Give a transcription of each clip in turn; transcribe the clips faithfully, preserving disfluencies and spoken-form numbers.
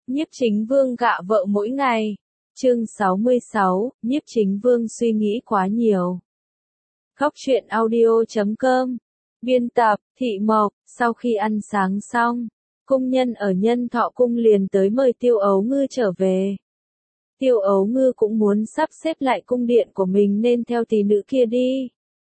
Nhiếp Chính Vương gạ vợ mỗi ngày. Chương sáu mươi sáu, Nhiếp Chính Vương suy nghĩ quá nhiều. Góc truyện audio chấm com. Biên tập, Thị Mộc. Sau khi ăn sáng xong, cung nhân ở Nhân Thọ Cung liền tới mời Tiêu Ấu Ngư trở về. Tiêu Ấu Ngư cũng muốn sắp xếp lại cung điện của mình nên theo tỷ nữ kia đi.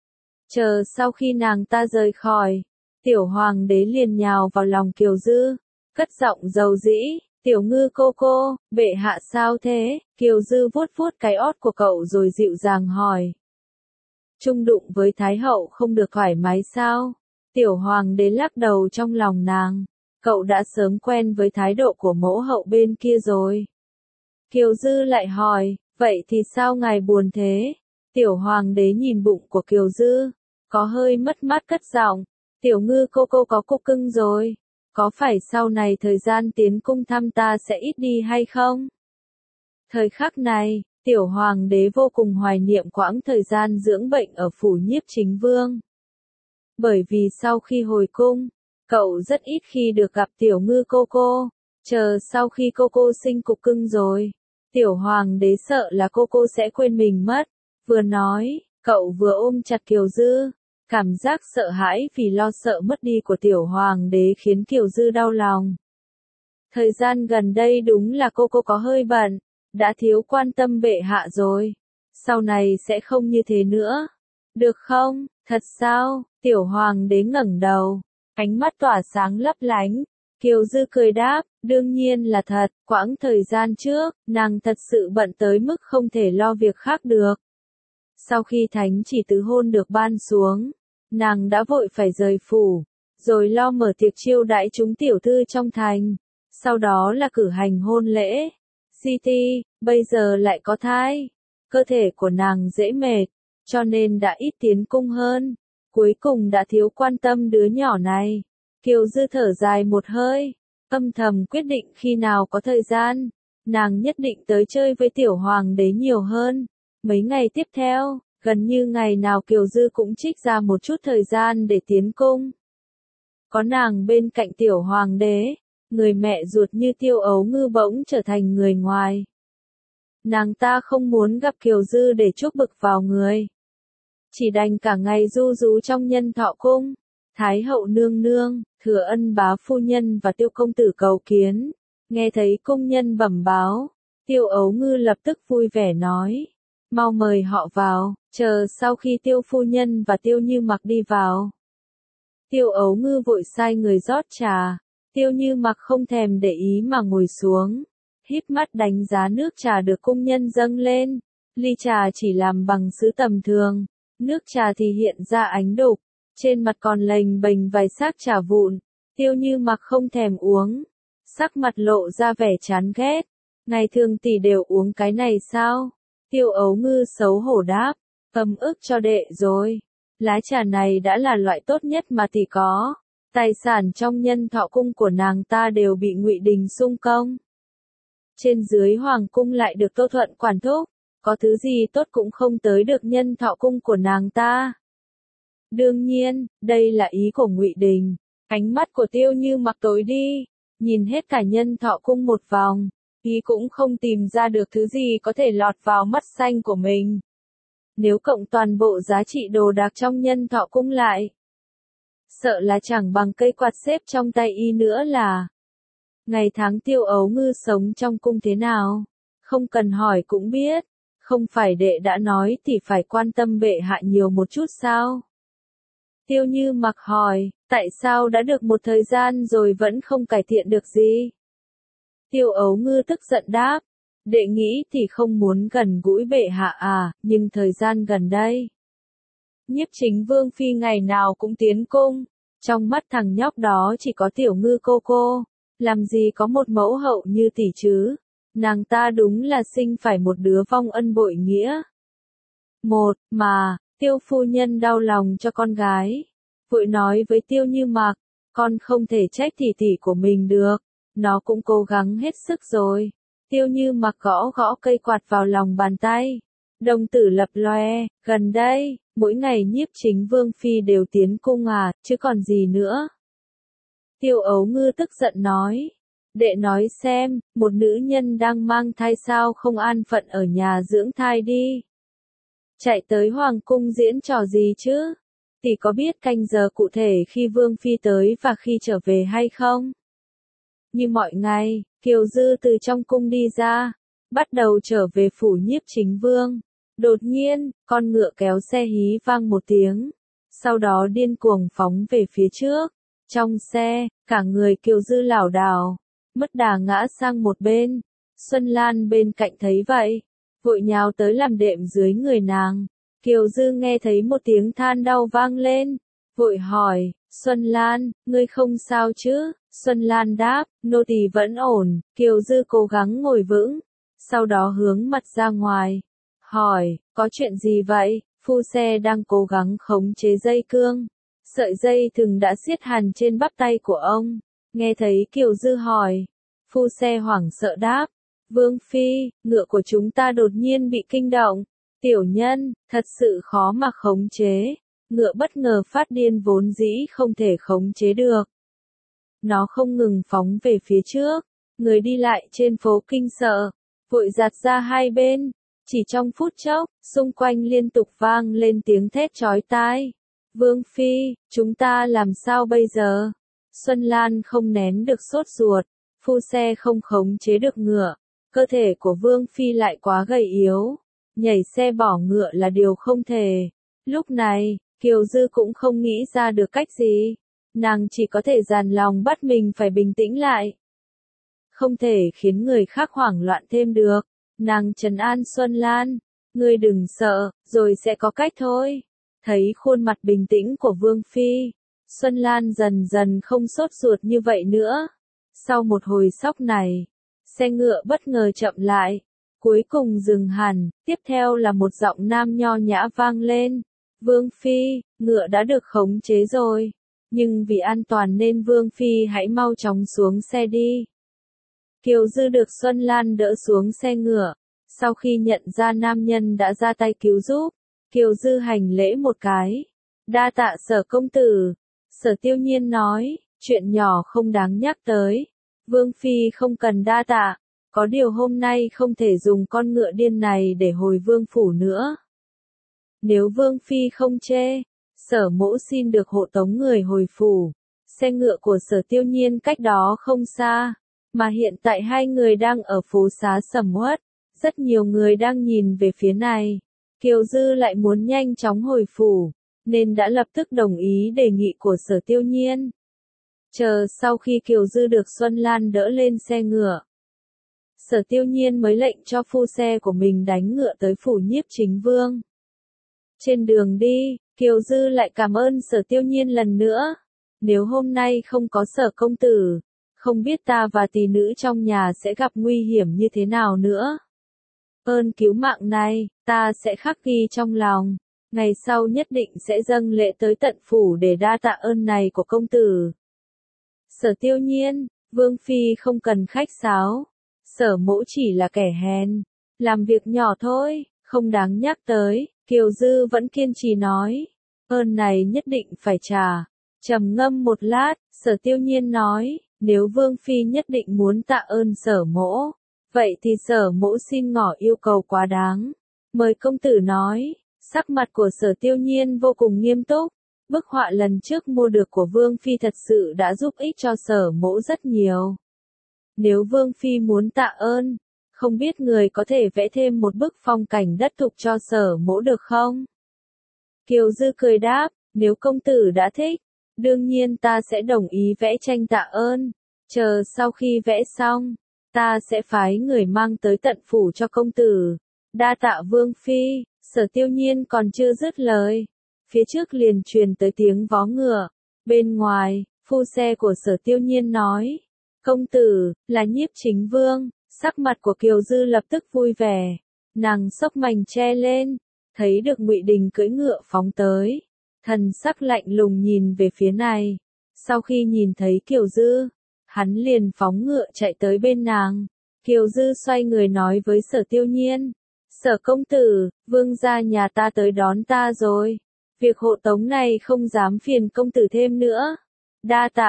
Chờ sau khi nàng ta rời khỏi, Tiểu Hoàng đế liền nhào vào lòng Kiều Dư, cất giọng dầu dĩ. Tiểu Ngư cô cô, bệ hạ sao thế? Kiều Dư vuốt vuốt cái ót của cậu rồi dịu dàng hỏi. Chung đụng với Thái hậu không được thoải mái sao? Tiểu Hoàng đế lắc đầu trong lòng nàng. Cậu đã sớm quen với thái độ của mẫu hậu bên kia rồi. Kiều Dư lại hỏi, vậy thì sao ngài buồn thế? Tiểu Hoàng đế nhìn bụng của Kiều Dư, có hơi mất mát cất giọng. Tiểu Ngư cô cô có cục cưng rồi. Có phải sau này thời gian tiến cung thăm ta sẽ ít đi hay không? Thời khắc này, Tiểu Hoàng đế vô cùng hoài niệm quãng thời gian dưỡng bệnh ở phủ Nhiếp Chính Vương. Bởi vì sau khi hồi cung, cậu rất ít khi được gặp Tiểu Ngư cô cô. Chờ sau khi cô cô sinh cục cưng rồi, Tiểu Hoàng đế sợ là cô cô sẽ quên mình mất. Vừa nói, cậu vừa ôm chặt Kiều Dư. Cảm giác sợ hãi vì lo sợ mất đi của Tiểu Hoàng đế khiến Kiều Dư đau lòng. Thời gian gần đây đúng là cô cô có hơi bận, đã thiếu quan tâm bệ hạ rồi. Sau này sẽ không như thế nữa. Được không? Thật sao? Tiểu Hoàng đế ngẩng đầu, ánh mắt tỏa sáng lấp lánh. Kiều Dư cười đáp, đương nhiên là thật, quãng thời gian trước, nàng thật sự bận tới mức không thể lo việc khác được. Sau khi thánh chỉ tứ hôn được ban xuống, nàng đã vội phải rời phủ, rồi lo mở tiệc chiêu đãi chúng tiểu thư trong thành, sau đó là cử hành hôn lễ. Siti, bây giờ lại có thai, cơ thể của nàng dễ mệt, cho nên đã ít tiến cung hơn, cuối cùng đã thiếu quan tâm đứa nhỏ này. Kiều Dư thở dài một hơi, âm thầm quyết định khi nào có thời gian, nàng nhất định tới chơi với Tiểu Hoàng đế nhiều hơn. Mấy ngày tiếp theo, gần như ngày nào Kiều Dư cũng trích ra một chút thời gian để tiến cung. Có nàng bên cạnh Tiểu Hoàng đế, người mẹ ruột như Tiêu Ấu Ngư bỗng trở thành người ngoài. Nàng ta không muốn gặp Kiều Dư để chuốc bực vào người. Chỉ đành cả ngày du rú trong Nhân Thọ Cung. Thái hậu nương nương, Thừa Ân bá phu nhân và Tiêu công tử cầu kiến. Nghe thấy cung nhân bẩm báo, Tiêu Ấu Ngư lập tức vui vẻ nói. Mau mời họ vào, chờ sau khi Tiêu phu nhân và Tiêu Như Mặc đi vào. Tiêu Ấu Ngư vội sai người rót trà, Tiêu Như Mặc không thèm để ý mà ngồi xuống, híp mắt đánh giá nước trà được cung nhân dâng lên. Ly trà chỉ làm bằng sứ tầm thường, nước trà thì hiện ra ánh đục, trên mặt còn lềnh bềnh vài xác trà vụn. Tiêu Như Mặc không thèm uống, sắc mặt lộ ra vẻ chán ghét. Ngày thường tỷ đều uống cái này sao? Tiêu Ấu Ngư xấu hổ đáp, ấm ức cho đệ rồi. Lá trà này đã là loại tốt nhất mà tỷ có. Tài sản trong Nhân Thọ Cung của nàng ta đều bị Ngụy Đình sung công. Trên dưới hoàng cung lại được Tô Thuận quản thúc, có thứ gì tốt cũng không tới được Nhân Thọ Cung của nàng ta. Đương nhiên, đây là ý của Ngụy Đình. Ánh mắt của Tiêu Như Mặc tối đi, nhìn hết cả Nhân Thọ Cung một vòng. Ý cũng không tìm ra được thứ gì có thể lọt vào mắt xanh của mình. Nếu cộng toàn bộ giá trị đồ đạc trong Nhân Thọ Cung lại, sợ là chẳng bằng cây quạt xếp trong tay y nữa là. Ngày tháng Tiêu Ấu Ngư sống trong cung thế nào, không cần hỏi cũng biết. Không phải đệ đã nói thì phải quan tâm bệ hạ nhiều một chút sao? Tiêu Như Mặc hỏi, tại sao đã được một thời gian rồi vẫn không cải thiện được gì? Tiêu Ấu Ngư tức giận đáp, đệ nghĩ thì không muốn gần gũi bệ hạ à, nhưng thời gian gần đây, Nhiếp Chính Vương phi ngày nào cũng tiến cung, trong mắt thằng nhóc đó chỉ có Tiểu Ngư cô cô, làm gì có một mẫu hậu như tỷ chứ, nàng ta đúng là sinh phải một đứa vong ân bội nghĩa. Một, mà, Tiêu phu nhân đau lòng cho con gái, vội nói với Tiêu Như Mặc, con không thể trách tỷ tỷ của mình được. Nó cũng cố gắng hết sức rồi. Tiêu Như Mặc gõ gõ cây quạt vào lòng bàn tay. Đồng tử lập loe, gần đây, mỗi ngày Nhiếp Chính Vương phi đều tiến cung à, chứ còn gì nữa. Tiêu Ấu Ngư tức giận nói. Đệ nói xem, một nữ nhân đang mang thai sao không an phận ở nhà dưỡng thai đi. Chạy tới hoàng cung diễn trò gì chứ? Tỷ có biết canh giờ cụ thể khi Vương Phi tới và khi trở về hay không? Như mọi ngày, Kiều Dư từ trong cung đi ra, bắt đầu trở về phủ Nhiếp Chính Vương. Đột nhiên, con ngựa kéo xe hí vang một tiếng, sau đó điên cuồng phóng về phía trước. Trong xe, cả người Kiều Dư lảo đảo, mất đà ngã sang một bên. Xuân Lan bên cạnh thấy vậy, vội nhào tới làm đệm dưới người nàng. Kiều Dư nghe thấy một tiếng than đau vang lên, vội hỏi, Xuân Lan, ngươi không sao chứ? Xuân Lan đáp, nô tỳ vẫn ổn. Kiều Dư cố gắng ngồi vững, sau đó hướng mặt ra ngoài, hỏi, có chuyện gì vậy? Phu xe đang cố gắng khống chế dây cương, sợi dây thừng đã siết hằn trên bắp tay của ông. Nghe thấy Kiều Dư hỏi, phu xe hoảng sợ đáp, Vương Phi, ngựa của chúng ta đột nhiên bị kinh động. Tiểu nhân, thật sự khó mà khống chế. Ngựa bất ngờ phát điên vốn dĩ không thể khống chế được. Nó không ngừng phóng về phía trước. Người đi lại trên phố kinh sợ, vội giạt ra hai bên. Chỉ trong phút chốc, xung quanh liên tục vang lên tiếng thét chói tai. Vương Phi, chúng ta làm sao bây giờ? Xuân Lan không nén được sốt ruột. Phu xe không khống chế được ngựa. Cơ thể của Vương Phi lại quá gầy yếu. Nhảy xe bỏ ngựa là điều không thể. Lúc này, Kiều Dư cũng không nghĩ ra được cách gì. Nàng chỉ có thể dàn lòng bắt mình phải bình tĩnh lại. Không thể khiến người khác hoảng loạn thêm được. Nàng trấn an Xuân Lan, ngươi đừng sợ, rồi sẽ có cách thôi. Thấy khuôn mặt bình tĩnh của Vương Phi, Xuân Lan dần dần không sốt ruột như vậy nữa. Sau một hồi sóc này, xe ngựa bất ngờ chậm lại, cuối cùng dừng hẳn, tiếp theo là một giọng nam nho nhã vang lên. Vương Phi, ngựa đã được khống chế rồi, nhưng vì an toàn nên Vương Phi hãy mau chóng xuống xe đi. Kiều Dư được Xuân Lan đỡ xuống xe ngựa, sau khi nhận ra nam nhân đã ra tay cứu giúp, Kiều Dư hành lễ một cái. Đa tạ Sở công tử. Sở Tiêu Nhiên nói, chuyện nhỏ không đáng nhắc tới. Vương Phi không cần đa tạ, có điều hôm nay không thể dùng con ngựa điên này để hồi vương phủ nữa. Nếu Vương Phi không chê, Sở mỗ xin được hộ tống người hồi phủ. Xe ngựa của Sở Tiêu Nhiên cách đó không xa, mà hiện tại hai người đang ở phố xá sầm uất, rất nhiều người đang nhìn về phía này. Kiều Dư lại muốn nhanh chóng hồi phủ, nên đã lập tức đồng ý đề nghị của Sở Tiêu Nhiên. Chờ sau khi Kiều Dư được Xuân Lan đỡ lên xe ngựa, Sở Tiêu Nhiên mới lệnh cho phu xe của mình đánh ngựa tới phủ Nhiếp Chính Vương. Trên đường đi, Kiều Dư lại cảm ơn Sở Tiêu Nhiên lần nữa. Nếu hôm nay không có Sở công tử, không biết ta và tỷ nữ trong nhà sẽ gặp nguy hiểm như thế nào nữa. Ơn cứu mạng này, ta sẽ khắc ghi trong lòng. Ngày sau nhất định sẽ dâng lễ tới tận phủ để đa tạ ơn này của công tử. Sở Tiêu Nhiên, Vương Phi không cần khách sáo. Sở mỗ chỉ là kẻ hèn, làm việc nhỏ thôi, không đáng nhắc tới. Kiều Dư vẫn kiên trì nói, ơn này nhất định phải trả. Trầm ngâm một lát, Sở Tiêu Nhiên nói, nếu Vương Phi nhất định muốn tạ ơn Sở mỗ, vậy thì Sở mỗ xin ngỏ yêu cầu quá đáng. Mời công tử nói. Sắc mặt của Sở Tiêu Nhiên vô cùng nghiêm túc. Bức họa lần trước mua được của Vương Phi thật sự đã giúp ích cho Sở mỗ rất nhiều. Nếu Vương Phi muốn tạ ơn, không biết người có thể vẽ thêm một bức phong cảnh đất thục cho Sở mỗ được không? Kiều Dư cười đáp, nếu công tử đã thích, đương nhiên ta sẽ đồng ý vẽ tranh tạ ơn. Chờ sau khi vẽ xong, ta sẽ phái người mang tới tận phủ cho công tử. Đa tạ Vương Phi. Sở Tiêu Nhiên còn chưa dứt lời, phía trước liền truyền tới tiếng vó ngựa. Bên ngoài, phu xe của Sở Tiêu Nhiên nói, công tử, là Nhiếp Chính Vương. Sắc mặt của Kiều Dư lập tức vui vẻ, nàng xốc mành che lên, thấy được Ngụy Đình cưỡi ngựa phóng tới, thần sắc lạnh lùng nhìn về phía này. Sau khi nhìn thấy Kiều Dư, hắn liền phóng ngựa chạy tới bên nàng. Kiều Dư xoay người nói với Sở Tiêu Nhiên, Sở công tử, vương gia nhà ta tới đón ta rồi. Việc hộ tống này không dám phiền công tử thêm nữa. Đa tạ.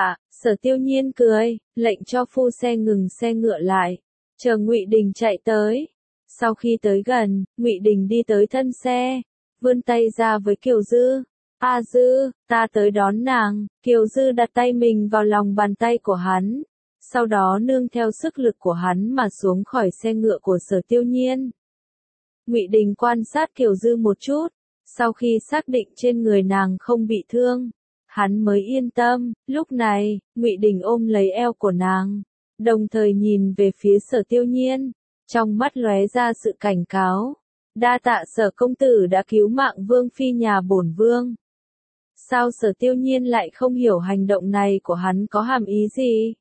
Sở Tiêu Nhiên cười, lệnh cho phu xe ngừng xe ngựa lại, chờ Ngụy Đình chạy tới. Sau khi tới gần, Ngụy Đình đi tới thân xe, vươn tay ra với Kiều Dư. A Dư, ta tới đón nàng. Kiều Dư đặt tay mình vào lòng bàn tay của hắn, sau đó nương theo sức lực của hắn mà xuống khỏi xe ngựa của Sở Tiêu Nhiên. Ngụy Đình quan sát Kiều Dư một chút, sau khi xác định trên người nàng không bị thương, hắn mới yên tâm. Lúc này, Ngụy Đình ôm lấy eo của nàng, đồng thời nhìn về phía Sở Tiêu Nhiên, trong mắt lóe ra sự cảnh cáo. Đa tạ Sở công tử đã cứu mạng vương phi nhà bổn vương. Sao Sở Tiêu Nhiên lại không hiểu hành động này của hắn có hàm ý gì?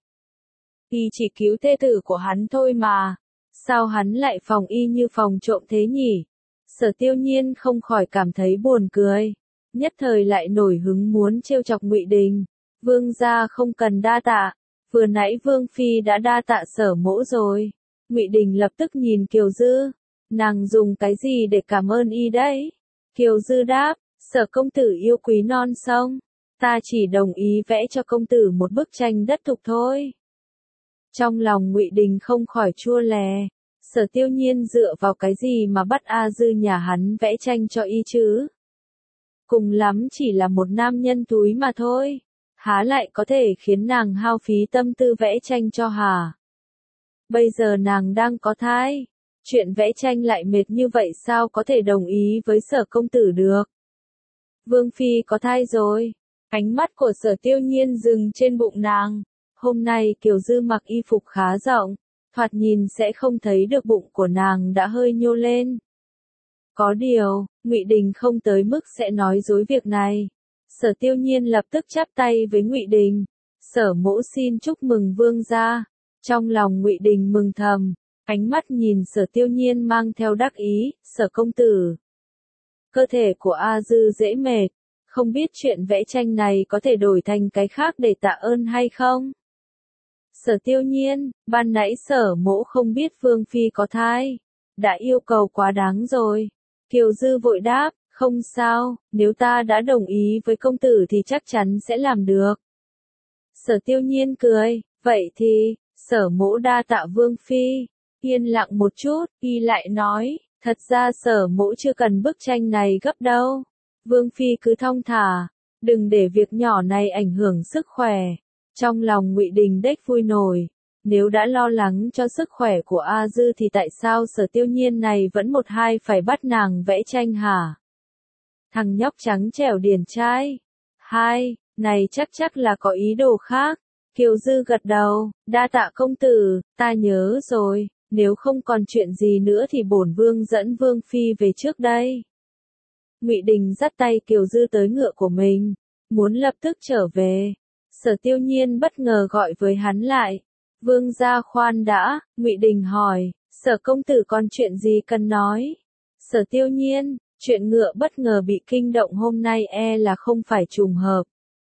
Y chỉ cứu thê tử của hắn thôi mà, sao hắn lại phòng y như phòng trộm thế nhỉ? Sở Tiêu Nhiên không khỏi cảm thấy buồn cười, nhất thời lại nổi hứng muốn trêu chọc Ngụy Đình. Vương gia không cần đa tạ, vừa nãy vương phi đã đa tạ Sở mỗ rồi. Ngụy Đình lập tức nhìn Kiều Dư, nàng dùng cái gì để cảm ơn y đấy? Kiều Dư đáp, Sở công tử yêu quý non sông, ta chỉ đồng ý vẽ cho công tử một bức tranh đất thục thôi. Trong lòng Ngụy Đình không khỏi chua lè, Sở Tiêu Nhiên dựa vào cái gì mà bắt A Dư nhà hắn vẽ tranh cho y chứ? Cùng lắm chỉ là một nam nhân túi mà thôi, há lại có thể khiến nàng hao phí tâm tư vẽ tranh cho hả? Bây giờ nàng đang có thai, chuyện vẽ tranh lại mệt như vậy sao có thể đồng ý với Sở công tử được? Vương phi có thai rồi. Ánh mắt của Sở Tiêu Nhiên dừng trên bụng nàng. Hôm nay Kiều Dư mặc y phục khá rộng, thoạt nhìn sẽ không thấy được bụng của nàng đã hơi nhô lên. Có điều, Ngụy Đình không tới mức sẽ nói dối việc này. Sở Tiêu Nhiên lập tức chắp tay với Ngụy Đình. Sở mỗ xin chúc mừng vương gia. Trong lòng Ngụy Đình mừng thầm, ánh mắt nhìn Sở Tiêu Nhiên mang theo đắc ý. Sở công tử, cơ thể của A Dư dễ mệt, không biết chuyện vẽ tranh này có thể đổi thành cái khác để tạ ơn hay không? Sở Tiêu Nhiên, ban nãy Sở mỗ không biết vương phi có thai, đã yêu cầu quá đáng rồi. Kiều Dư vội đáp, không sao, nếu ta đã đồng ý với công tử thì chắc chắn sẽ làm được. Sở Tiêu Nhiên cười, vậy thì, Sở mỗ đa tạ vương phi. Yên lặng một chút, y lại nói, thật ra Sở mỗ chưa cần bức tranh này gấp đâu. Vương phi cứ thong thả, đừng để việc nhỏ này ảnh hưởng sức khỏe. Trong lòng Ngụy Đình đếch vui nổi, nếu đã lo lắng cho sức khỏe của A Dư thì tại sao Sở Tiêu Nhiên này vẫn một hai phải bắt nàng vẽ tranh hả? Thằng nhóc trắng trẻo điển trai. Hai, này chắc chắc là có ý đồ khác. Kiều Dư gật đầu, đa tạ công tử, ta nhớ rồi, nếu không còn chuyện gì nữa thì bổn vương dẫn vương phi về trước đây. Ngụy Đình dắt tay Kiều Dư tới ngựa của mình, muốn lập tức trở về. Sở Tiêu Nhiên bất ngờ gọi với hắn lại. Vương gia khoan đã, Ngụy Đình hỏi, Sở công tử còn chuyện gì cần nói? Sở Tiêu Nhiên, chuyện ngựa bất ngờ bị kinh động hôm nay e là không phải trùng hợp,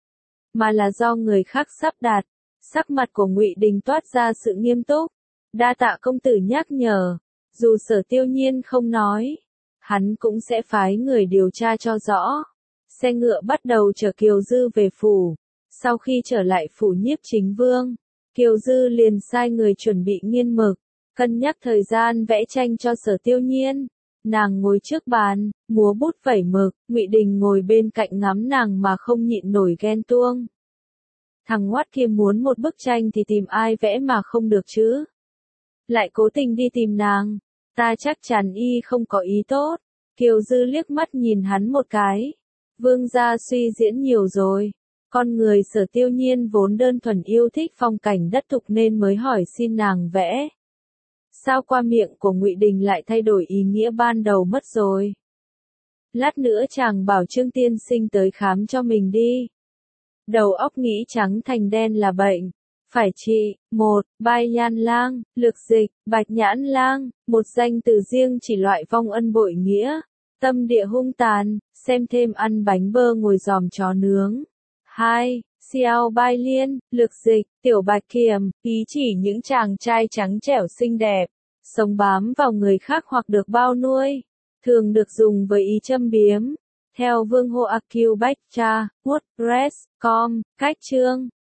mà là do người khác sắp đặt. Sắc mặt của Ngụy Đình toát ra sự nghiêm túc. Đa tạ công tử nhắc nhở, dù Sở Tiêu Nhiên không nói, hắn cũng sẽ phái người điều tra cho rõ. Xe ngựa bắt đầu chở Kiều Dư về phủ. Sau khi trở lại phủ Nhiếp Chính Vương, Kiều Dư liền sai người chuẩn bị nghiên mực, cân nhắc thời gian vẽ tranh cho Sở Tiêu Nhiên. Nàng ngồi trước bàn, múa bút vẩy mực, Ngụy Đình ngồi bên cạnh ngắm nàng mà không nhịn nổi ghen tuông. Thằng ngoắt kia muốn một bức tranh thì tìm ai vẽ mà không được chứ? Lại cố tình đi tìm nàng, ta chắc chắn y không có ý tốt. Kiều Dư liếc mắt nhìn hắn một cái. Vương gia suy diễn nhiều rồi. Con người Sở Tiêu Nhiên vốn đơn thuần yêu thích phong cảnh đất thục nên mới hỏi xin nàng vẽ. Sao qua miệng của Ngụy Đình lại thay đổi ý nghĩa ban đầu mất rồi? Lát nữa chàng bảo Trương tiên sinh tới khám cho mình đi. Đầu óc nghĩ trắng thành đen là bệnh. Phải trị. Một. Bai Nhan Lang, lược dịch, Bạch Nhãn Lang, một danh từ riêng chỉ loại vong ân bội nghĩa. Tâm địa hung tàn, xem thêm ăn bánh bơ ngồi giòm chó nướng. Hai. Xiao Bai Liên, lược dịch, tiểu bạch kiểm, ý chỉ những chàng trai trắng trẻo xinh đẹp, sống bám vào người khác hoặc được bao nuôi, thường được dùng với ý châm biếm. Theo Vương Hoa Kiêu Bách Cha, WordPress chấm com, cách chương.